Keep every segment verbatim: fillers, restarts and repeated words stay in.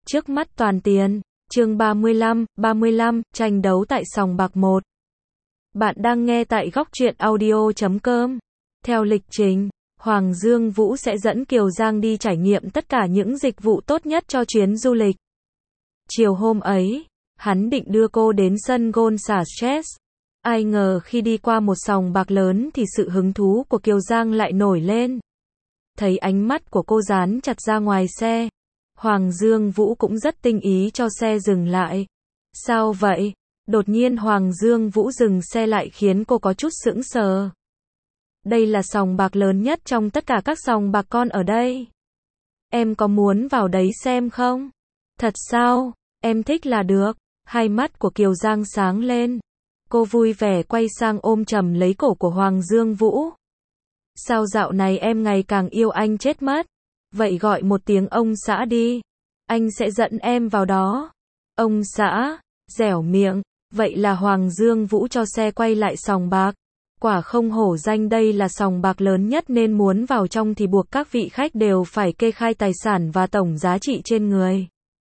Trước mắt toàn tiền. Chương ba mươi lăm, ba mươi lăm, tranh đấu tại sòng bạc một. Bạn đang nghe tại góc truyện audio chấm com. Theo lịch trình, Hoàng Dương Vũ sẽ dẫn Kiều Giang đi trải nghiệm tất cả những dịch vụ tốt nhất cho chuyến du lịch. Chiều hôm ấy, hắn định đưa cô đến sân golf xả stress. Ai ngờ khi đi qua một sòng bạc lớn thì sự hứng thú của Kiều Giang lại nổi lên. Thấy ánh mắt của cô dán chặt ra ngoài xe, Hoàng Dương Vũ cũng rất tinh ý cho xe dừng lại. Sao vậy? Đột nhiên Hoàng Dương Vũ dừng xe lại khiến cô có chút sững sờ. Đây là sòng bạc lớn nhất trong tất cả các sòng bạc con ở đây. Em có muốn vào đấy xem không? Thật sao? Em thích là được. Hai mắt của Kiều Giang sáng lên. Cô vui vẻ quay sang ôm chầm lấy cổ của Hoàng Dương Vũ. Sao dạo này em ngày càng yêu anh chết mất? Vậy gọi một tiếng ông xã đi. Anh sẽ dẫn em vào đó. Ông xã, dẻo miệng. Vậy là Hoàng Dương Vũ cho xe quay lại sòng bạc. Quả không hổ danh đây là sòng bạc lớn nhất nên muốn vào trong thì buộc các vị khách đều phải kê khai tài sản và tổng giá trị trên người.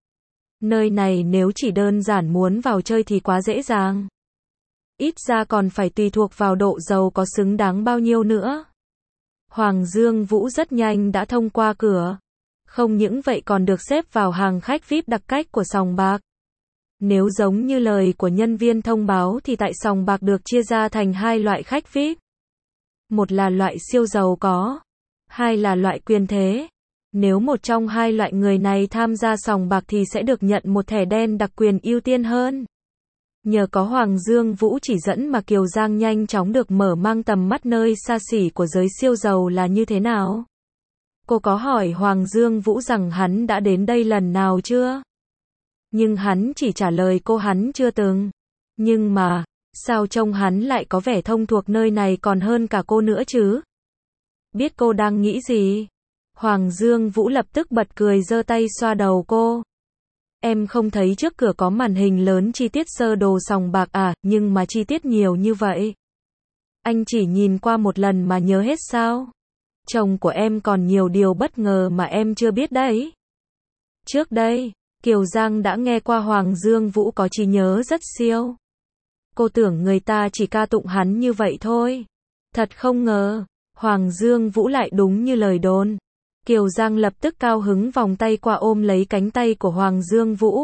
Nơi này nếu chỉ đơn giản muốn vào chơi thì quá dễ dàng. Ít ra còn phải tùy thuộc vào độ giàu có xứng đáng bao nhiêu nữa. Hoàng Dương Vũ rất nhanh đã thông qua cửa. Không những vậy còn được xếp vào hàng khách vi ai pi đặc cách của sòng bạc. Nếu giống như lời của nhân viên thông báo thì tại sòng bạc được chia ra thành hai loại khách vi ai pi. Một là loại siêu giàu có, hai là loại quyền thế. Nếu một trong hai loại người này tham gia sòng bạc thì sẽ được nhận một thẻ đen đặc quyền ưu tiên hơn. Nhờ có Hoàng Dương Vũ chỉ dẫn mà Kiều Giang nhanh chóng được mở mang tầm mắt nơi xa xỉ của giới siêu giàu là như thế nào. Cô có hỏi Hoàng Dương Vũ rằng hắn đã đến đây lần nào chưa? Nhưng hắn chỉ trả lời cô hắn chưa từng. Nhưng mà, sao trông hắn lại có vẻ thông thuộc nơi này còn hơn cả cô nữa chứ? Biết cô đang nghĩ gì? Hoàng Dương Vũ lập tức bật cười giơ tay xoa đầu cô. Em không thấy trước cửa có màn hình lớn chi tiết sơ đồ sòng bạc à, nhưng mà chi tiết nhiều như vậy. Anh chỉ nhìn qua một lần mà nhớ hết sao? Chồng của em còn nhiều điều bất ngờ mà em chưa biết đấy. Trước đây, Kiều Giang đã nghe qua Hoàng Dương Vũ có trí nhớ rất siêu. Cô tưởng người ta chỉ ca tụng hắn như vậy thôi. Thật không ngờ, Hoàng Dương Vũ lại đúng như lời đồn. Kiều Giang lập tức cao hứng vòng tay qua ôm lấy cánh tay của Hoàng Dương Vũ.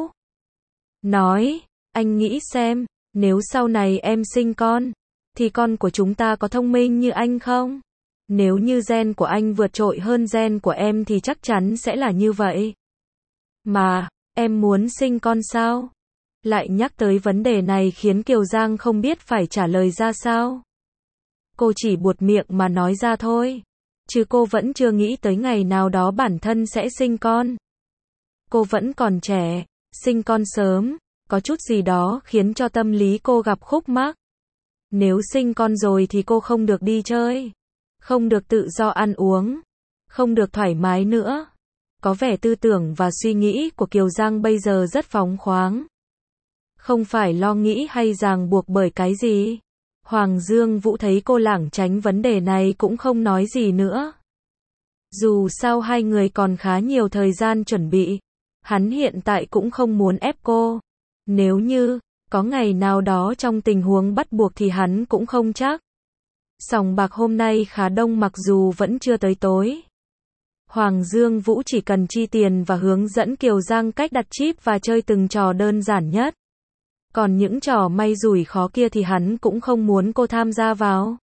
Nói, anh nghĩ xem, nếu sau này em sinh con, thì con của chúng ta có thông minh như anh không? Nếu như gen của anh vượt trội hơn gen của em thì chắc chắn sẽ là như vậy. Mà, em muốn sinh con sao? Lại nhắc tới vấn đề này khiến Kiều Giang không biết phải trả lời ra sao. Cô chỉ buột miệng mà nói ra thôi. Chứ cô vẫn chưa nghĩ tới ngày nào đó bản thân sẽ sinh con. Cô vẫn còn trẻ, sinh con sớm, có chút gì đó khiến cho tâm lý cô gặp khúc mắc. Nếu sinh con rồi thì cô không được đi chơi, không được tự do ăn uống, không được thoải mái nữa. Có vẻ tư tưởng và suy nghĩ của Kiều Giang bây giờ rất phóng khoáng. Không phải lo nghĩ hay ràng buộc bởi cái gì. Hoàng Dương Vũ thấy cô lảng tránh vấn đề này cũng không nói gì nữa. Dù sao hai người còn khá nhiều thời gian chuẩn bị. Hắn hiện tại cũng không muốn ép cô. Nếu như có ngày nào đó trong tình huống bắt buộc thì hắn cũng không chắc. Sòng bạc hôm nay khá đông mặc dù vẫn chưa tới tối. Hoàng Dương Vũ chỉ cần chi tiền và hướng dẫn Kiều Giang cách đặt chip và chơi từng trò đơn giản nhất. Còn những trò may rủi khó kia thì hắn cũng không muốn cô tham gia vào.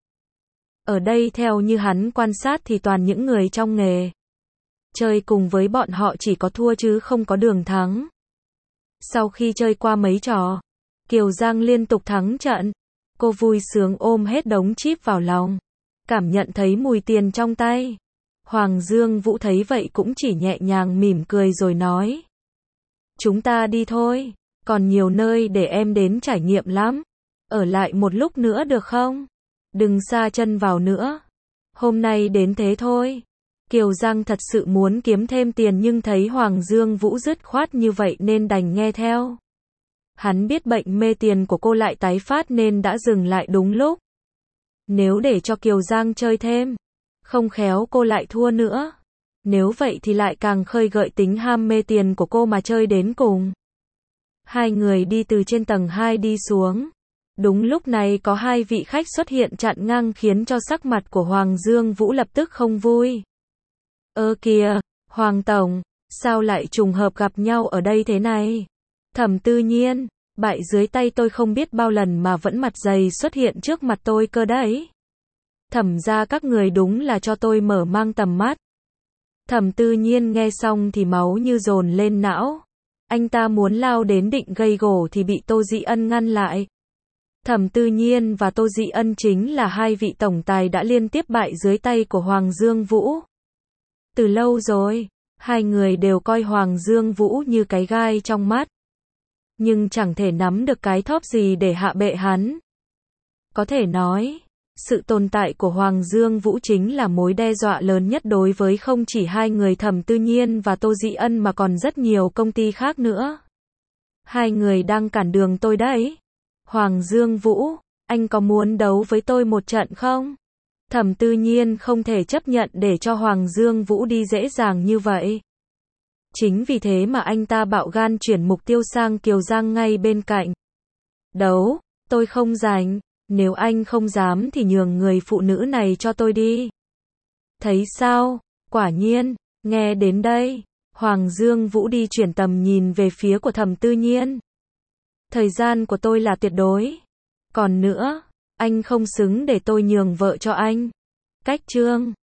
Ở đây theo như hắn quan sát thì toàn những người trong nghề. Chơi cùng với bọn họ chỉ có thua chứ không có đường thắng. Sau khi chơi qua mấy trò, Kiều Giang liên tục thắng trận. Cô vui sướng ôm hết đống chip vào lòng. Cảm nhận thấy mùi tiền trong tay. Hoàng Dương Vũ thấy vậy cũng chỉ nhẹ nhàng mỉm cười rồi nói. Chúng ta đi thôi. Còn nhiều nơi để em đến trải nghiệm lắm. Ở lại một lúc nữa được không? Đừng sa chân vào nữa. Hôm nay đến thế thôi. Kiều Giang thật sự muốn kiếm thêm tiền nhưng thấy Hoàng Dương Vũ dứt khoát như vậy nên đành nghe theo. Hắn biết bệnh mê tiền của cô lại tái phát nên đã dừng lại đúng lúc. Nếu để cho Kiều Giang chơi thêm, không khéo cô lại thua nữa. Nếu vậy thì lại càng khơi gợi tính ham mê tiền của cô mà chơi đến cùng. Hai người đi từ trên tầng hai đi xuống. Đúng lúc này có hai vị khách xuất hiện chặn ngang khiến cho sắc mặt của Hoàng Dương Vũ lập tức không vui. Ơ kìa, Hoàng Tổng, sao lại trùng hợp gặp nhau ở đây thế này? Thẩm Tư Nhiên, bại dưới tay tôi không biết bao lần mà vẫn mặt dày xuất hiện trước mặt tôi cơ đấy. Thẩm ra các người đúng là cho tôi mở mang tầm mắt. Thẩm Tư Nhiên nghe xong thì máu như dồn lên não. Anh ta muốn lao đến định gây gổ thì bị Tô Dị Ân ngăn lại. Thẩm Tư Nhiên và Tô Dị Ân chính là hai vị tổng tài đã liên tiếp bại dưới tay của Hoàng Dương Vũ. Từ lâu rồi, hai người đều coi Hoàng Dương Vũ như cái gai trong mắt. Nhưng chẳng thể nắm được cái thóp gì để hạ bệ hắn. Có thể nói, sự tồn tại của Hoàng Dương Vũ chính là mối đe dọa lớn nhất đối với không chỉ hai người Thẩm Tư Nhiên và Tô Dị Ân mà còn rất nhiều công ty khác nữa. Hai người đang cản đường tôi đấy. Hoàng Dương Vũ, anh có muốn đấu với tôi một trận không? Thẩm Tư Nhiên không thể chấp nhận để cho Hoàng Dương Vũ đi dễ dàng như vậy. Chính vì thế mà anh ta bạo gan chuyển mục tiêu sang Kiều Giang ngay bên cạnh. Đấu, tôi không rảnh, nếu anh không dám thì nhường người phụ nữ này cho tôi đi. Thấy sao? Quả nhiên, nghe đến đây, Hoàng Dương Vũ đi chuyển tầm nhìn về phía của Thẩm Tư Nhiên. Thời gian của tôi là tuyệt đối. Còn nữa, anh không xứng để tôi nhường vợ cho anh. Cách chương